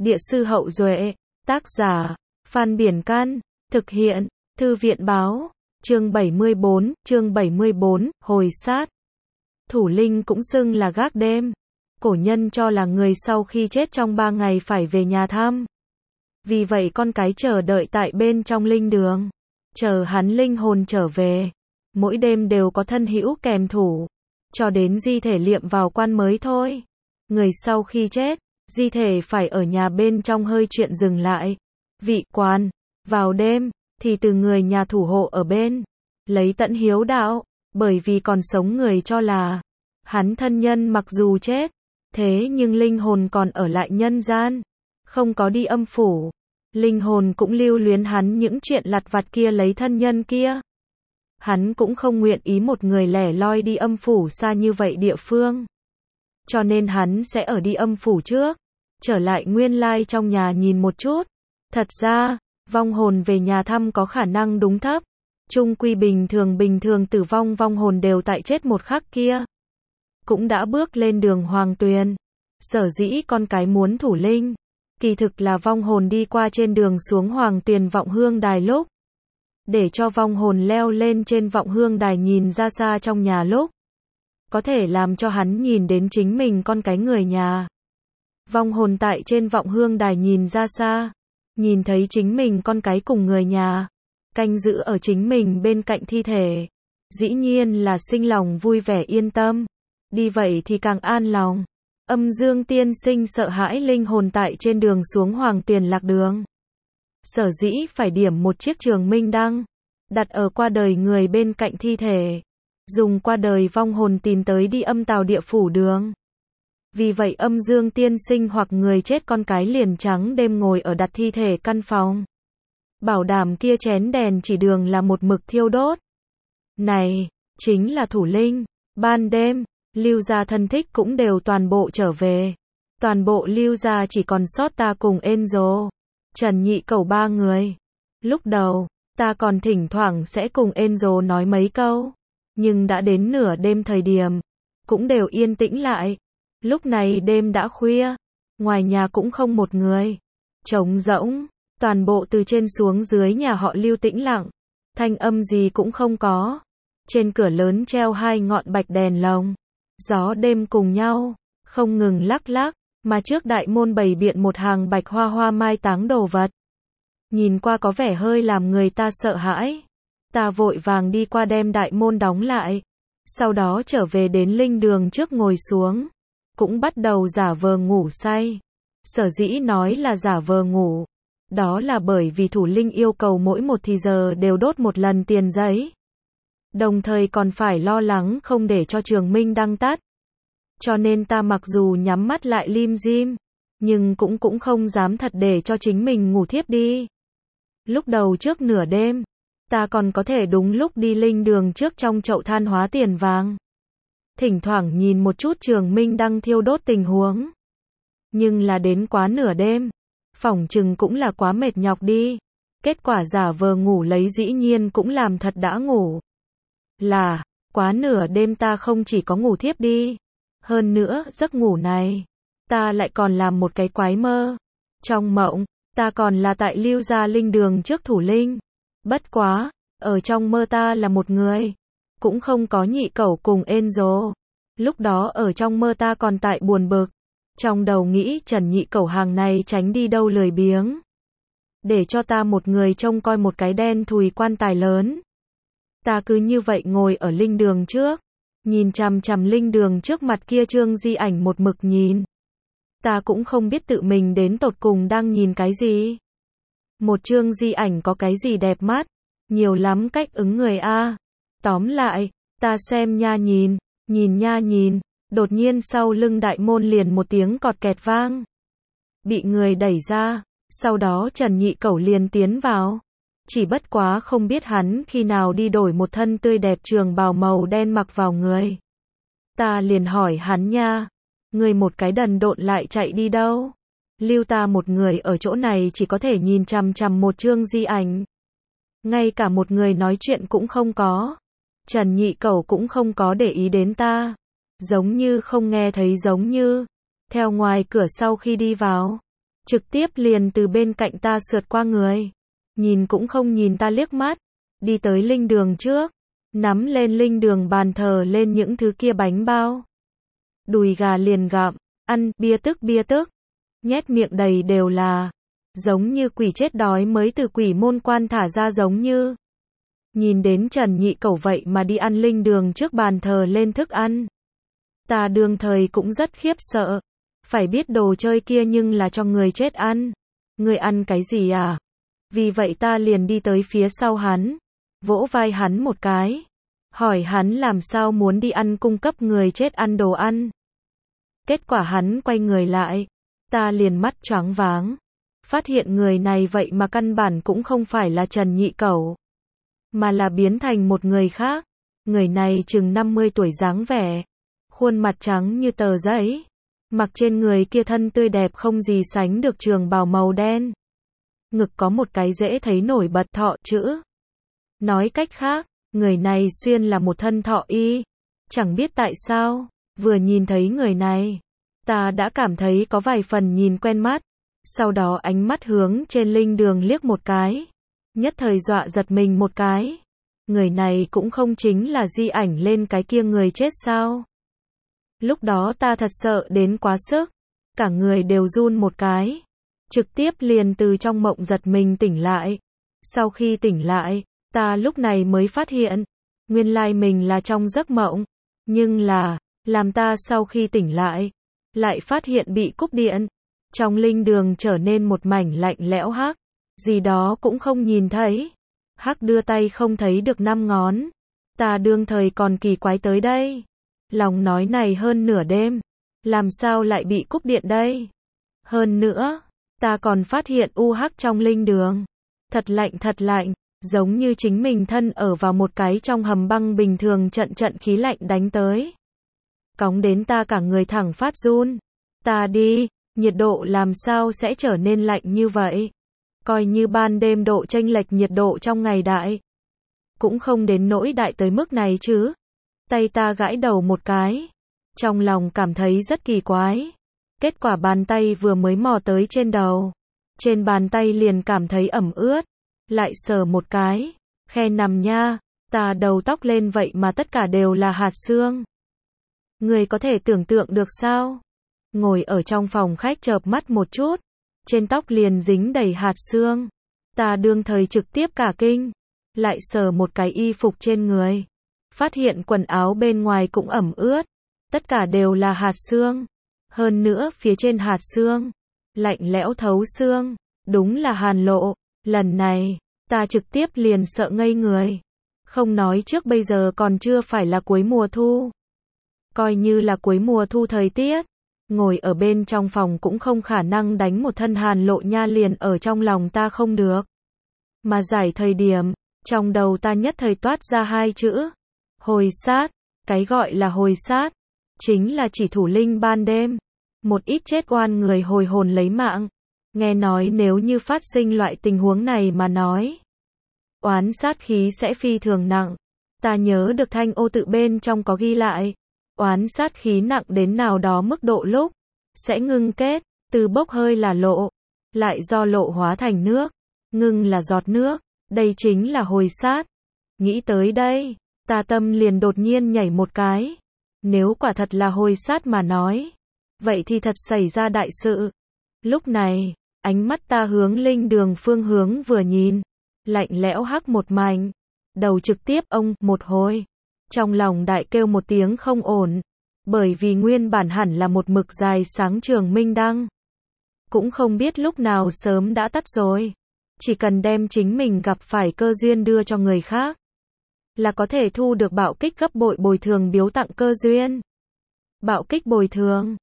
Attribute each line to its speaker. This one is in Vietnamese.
Speaker 1: Địa sư Hậu Duệ, tác giả, Phan Biển Can, thực hiện, Thư viện báo, chương 74, hồi sát. Thủ linh cũng xưng là gác đêm. Cổ nhân cho là người sau khi chết trong 3 ngày phải về nhà thăm. Vì vậy con cái chờ đợi tại bên trong linh đường, chờ hắn linh hồn trở về. Mỗi đêm đều có thân hữu kèm thủ, cho đến di thể liệm vào quan mới thôi. Người sau khi chết, di thể phải ở nhà bên trong hơi chuyện dừng lại. Vị quan, vào đêm, thì từ người nhà thủ hộ ở bên, lấy tận hiếu đạo, bởi vì còn sống người cho là, hắn thân nhân mặc dù chết, thế nhưng linh hồn còn ở lại nhân gian, không có đi âm phủ. Linh hồn cũng lưu luyến hắn những chuyện lặt vặt kia lấy thân nhân kia. Hắn cũng không nguyện ý một người lẻ loi đi âm phủ xa như vậy địa phương. Cho nên hắn sẽ ở đi âm phủ trước, trở lại nguyên lai trong nhà nhìn một chút. Thật ra, vong hồn về nhà thăm có khả năng đúng thấp. Chung quy bình thường tử vong vong hồn đều tại chết một khắc kia. Cũng đã bước lên đường hoàng tuyền. Sở dĩ con cái muốn thủ linh, kỳ thực là vong hồn đi qua trên đường xuống hoàng tuyền vọng hương đài lúc. Để cho vong hồn leo lên trên vọng hương đài nhìn ra xa trong nhà lúc. Có thể làm cho hắn nhìn đến chính mình con cái người nhà. Vong hồn tại trên vọng hương đài nhìn ra xa, nhìn thấy chính mình con cái cùng người nhà, canh giữ ở chính mình bên cạnh thi thể. Dĩ nhiên là sinh lòng vui vẻ yên tâm. Đi vậy thì càng an lòng. Âm Dương tiên sinh sợ hãi linh hồn tại trên đường xuống hoàng tuyền lạc đường. Sở dĩ phải điểm một chiếc trường minh đăng, đặt ở qua đời người bên cạnh thi thể. Dùng qua đời vong hồn tìm tới đi âm tào địa phủ đường. Vì vậy Âm Dương tiên sinh hoặc người chết con cái liền trắng đêm ngồi ở đặt thi thể căn phòng. Bảo đảm kia chén đèn chỉ đường là một mực thiêu đốt. Này, chính là thủ linh. Ban đêm, Lưu gia thân thích cũng đều toàn bộ trở về. Toàn bộ Lưu gia chỉ còn sót ta cùng Enzo, Trần Nhị Cẩu 3 người. Lúc đầu, ta còn thỉnh thoảng sẽ cùng Enzo nói mấy câu. Nhưng đã đến nửa đêm thời điểm, cũng đều yên tĩnh lại. Lúc này đêm đã khuya, ngoài nhà cũng không một người. Trống rỗng, toàn bộ từ trên xuống dưới nhà họ Lưu tĩnh lặng. Thanh âm gì cũng không có. Trên cửa lớn treo 2 ngọn bạch đèn lồng. Gió đêm cùng nhau, không ngừng lắc lắc, mà trước đại môn bày biện một hàng bạch hoa hoa mai táng đồ vật. Nhìn qua có vẻ hơi làm người ta sợ hãi. Ta vội vàng đi qua đem đại môn đóng lại. Sau đó trở về đến linh đường trước ngồi xuống. Cũng bắt đầu giả vờ ngủ say. Sở dĩ nói là giả vờ ngủ. Đó là bởi vì thủ linh yêu cầu mỗi 1 thì giờ đều đốt một lần tiền giấy. Đồng thời còn phải lo lắng không để cho trường minh đăng tắt. Cho nên ta mặc dù nhắm mắt lại lim dim, nhưng cũng không dám thật để cho chính mình ngủ thiếp đi. Lúc đầu trước nửa đêm, ta còn có thể đúng lúc đi linh đường trước trong chậu than hóa tiền vàng. Thỉnh thoảng nhìn một chút trường minh đăng thiêu đốt tình huống. Nhưng là đến quá nửa đêm, phỏng chừng cũng là quá mệt nhọc đi. Kết quả giả vờ ngủ lấy dĩ nhiên cũng làm thật đã ngủ. Là, quá nửa đêm ta không chỉ có ngủ thiếp đi. Hơn nữa, giấc ngủ này, ta lại còn làm một cái quái mơ. Trong mộng, ta còn là tại Lưu gia linh đường trước thủ linh. Bất quá, ở trong mơ ta là một người. Cũng không có Nhị Cẩu cùng Enzo. Lúc đó ở trong mơ ta còn tại buồn bực. Trong đầu nghĩ Trần Nhị Cẩu hàng này tránh đi đâu lười biếng. Để cho ta một người trông coi một cái đen thùi quan tài lớn. Ta cứ như vậy ngồi ở linh đường trước. Nhìn chằm chằm linh đường trước mặt kia trương di ảnh một mực nhìn. Ta cũng không biết tự mình đến tột cùng đang nhìn cái gì. Một trương di ảnh có cái gì đẹp mắt. Nhiều lắm cách ứng người a. Tóm lại, ta xem nha nhìn nha nhìn. Đột nhiên sau lưng đại môn liền một tiếng cọt kẹt vang. Bị người đẩy ra. Sau đó Trần Nhị Cẩu liền tiến vào. Chỉ bất quá không biết hắn khi nào đi đổi một thân tươi đẹp trường bào màu đen mặc vào người. Ta liền hỏi hắn nha. Người một cái đần độn lại chạy đi đâu? Lưu ta một người ở chỗ này chỉ có thể nhìn chằm chằm một trương di ảnh. Ngay cả một người nói chuyện cũng không có. Trần Nhị Cẩu cũng không có để ý đến ta. Giống như không nghe thấy giống như. Theo ngoài cửa sau khi đi vào. trực tiếp liền từ bên cạnh ta sượt qua người. Nhìn cũng không nhìn ta liếc mắt, đi tới linh đường trước, nắm lên linh đường bàn thờ lên những thứ kia bánh bao. Đùi gà liền gặm, ăn, bia tức, nhét miệng đầy đều là, giống như quỷ chết đói mới từ quỷ môn quan thả ra giống như. Nhìn đến Trần Nhị Cẩu vậy mà đi ăn linh đường trước bàn thờ lên thức ăn. Ta đương thời cũng rất khiếp sợ, phải biết đồ chơi kia nhưng là cho người chết ăn. Người ăn cái gì à? Vì vậy ta liền đi tới phía sau hắn, vỗ vai hắn một cái, hỏi hắn làm sao muốn đi ăn cung cấp người chết ăn đồ ăn. Kết quả hắn quay người lại, ta liền mắt choáng váng, phát hiện người này vậy mà căn bản cũng không phải là Trần Nhị Cẩu, mà là biến thành một người khác. Người này chừng 50 tuổi dáng vẻ, khuôn mặt trắng như tờ giấy, mặc trên người kia thân tươi đẹp không gì sánh được trường bào màu đen. Ngực có một cái dễ thấy nổi bật thọ chữ. Nói cách khác, người này xuyên là một thân thọ y. Chẳng biết tại sao, vừa nhìn thấy người này, ta đã cảm thấy có vài phần nhìn quen mắt. Sau đó ánh mắt hướng trên linh đường liếc một cái, nhất thời dọa giật mình một cái. Người này cũng không chính là di ảnh lên cái kia người chết sao? Lúc đó ta thật sợ đến quá sức, cả người đều run một cái, trực tiếp liền từ trong mộng giật mình tỉnh lại. Sau khi tỉnh lại, ta lúc này mới phát hiện, nguyên lai mình là trong giấc mộng, nhưng là, làm ta sau khi tỉnh lại phát hiện bị cúp điện, trong linh đường trở nên một mảnh lạnh lẽo hắc, gì đó cũng không nhìn thấy. Hắc đưa tay không thấy được 5 ngón, ta đương thời còn kỳ quái tới đây. Lòng nói này hơn nửa đêm, làm sao lại bị cúp điện đây? Hơn nữa, ta còn phát hiện UH trong linh đường. Thật lạnh, giống như chính mình thân ở vào một cái trong hầm băng bình thường, trận khí lạnh đánh tới. Cóng đến ta cả người thẳng phát run. Ta đi, nhiệt độ làm sao sẽ trở nên lạnh như vậy? Coi như ban đêm độ chênh lệch nhiệt độ trong ngày đại, cũng không đến nỗi đại tới mức này chứ. Tay ta gãi đầu một cái, trong lòng cảm thấy rất kỳ quái. Kết quả bàn tay vừa mới mò tới trên đầu, trên bàn tay liền cảm thấy ẩm ướt, lại sờ một cái, khe nằm nha, ta đầu tóc lên vậy mà tất cả đều là hạt xương. Người có thể tưởng tượng được sao? Ngồi ở trong phòng khách chợp mắt một chút, trên tóc liền dính đầy hạt xương. Ta đương thời trực tiếp cả kinh, lại sờ một cái y phục trên người, phát hiện quần áo bên ngoài cũng ẩm ướt, tất cả đều là hạt xương. Hơn nữa phía trên hạt xương, lạnh lẽo thấu xương, đúng là hàn lộ. Lần này, ta trực tiếp liền sợ ngây người. Không nói trước bây giờ còn chưa phải là cuối mùa thu. Coi như là cuối mùa thu thời tiết, ngồi ở bên trong phòng cũng không khả năng đánh một thân hàn lộ nha, liền ở trong lòng ta không được. Mà giải thời điểm, trong đầu ta nhất thời toát ra 2 chữ. Hồi sát. Cái gọi là hồi sát, chính là chỉ thủ linh ban đêm. Một ít chết oan người hồi hồn lấy mạng. Nghe nói nếu như phát sinh loại tình huống này mà nói, oán sát khí sẽ phi thường nặng. Ta nhớ được thanh ô tự bên trong có ghi lại, oán sát khí nặng đến nào đó mức độ lúc sẽ ngưng kết, từ bốc hơi là lộ, lại do lộ hóa thành nước, ngưng là giọt nước, đây chính là hồi sát. Nghĩ tới đây, ta tâm liền đột nhiên nhảy một cái. Nếu quả thật là hồi sát mà nói, vậy thì thật xảy ra đại sự. Lúc này, ánh mắt ta hướng linh đường phương hướng vừa nhìn, lạnh lẽo hắc một mảnh, đầu trực tiếp ông một hồi. Trong lòng đại kêu một tiếng không ổn, bởi vì nguyên bản hẳn là một mực dài sáng trường minh đăng, cũng không biết lúc nào sớm đã tắt rồi. Chỉ cần đem chính mình gặp phải cơ duyên đưa cho người khác, là có thể thu được bạo kích gấp bội bồi thường biếu tặng cơ duyên. Bạo kích bồi thường,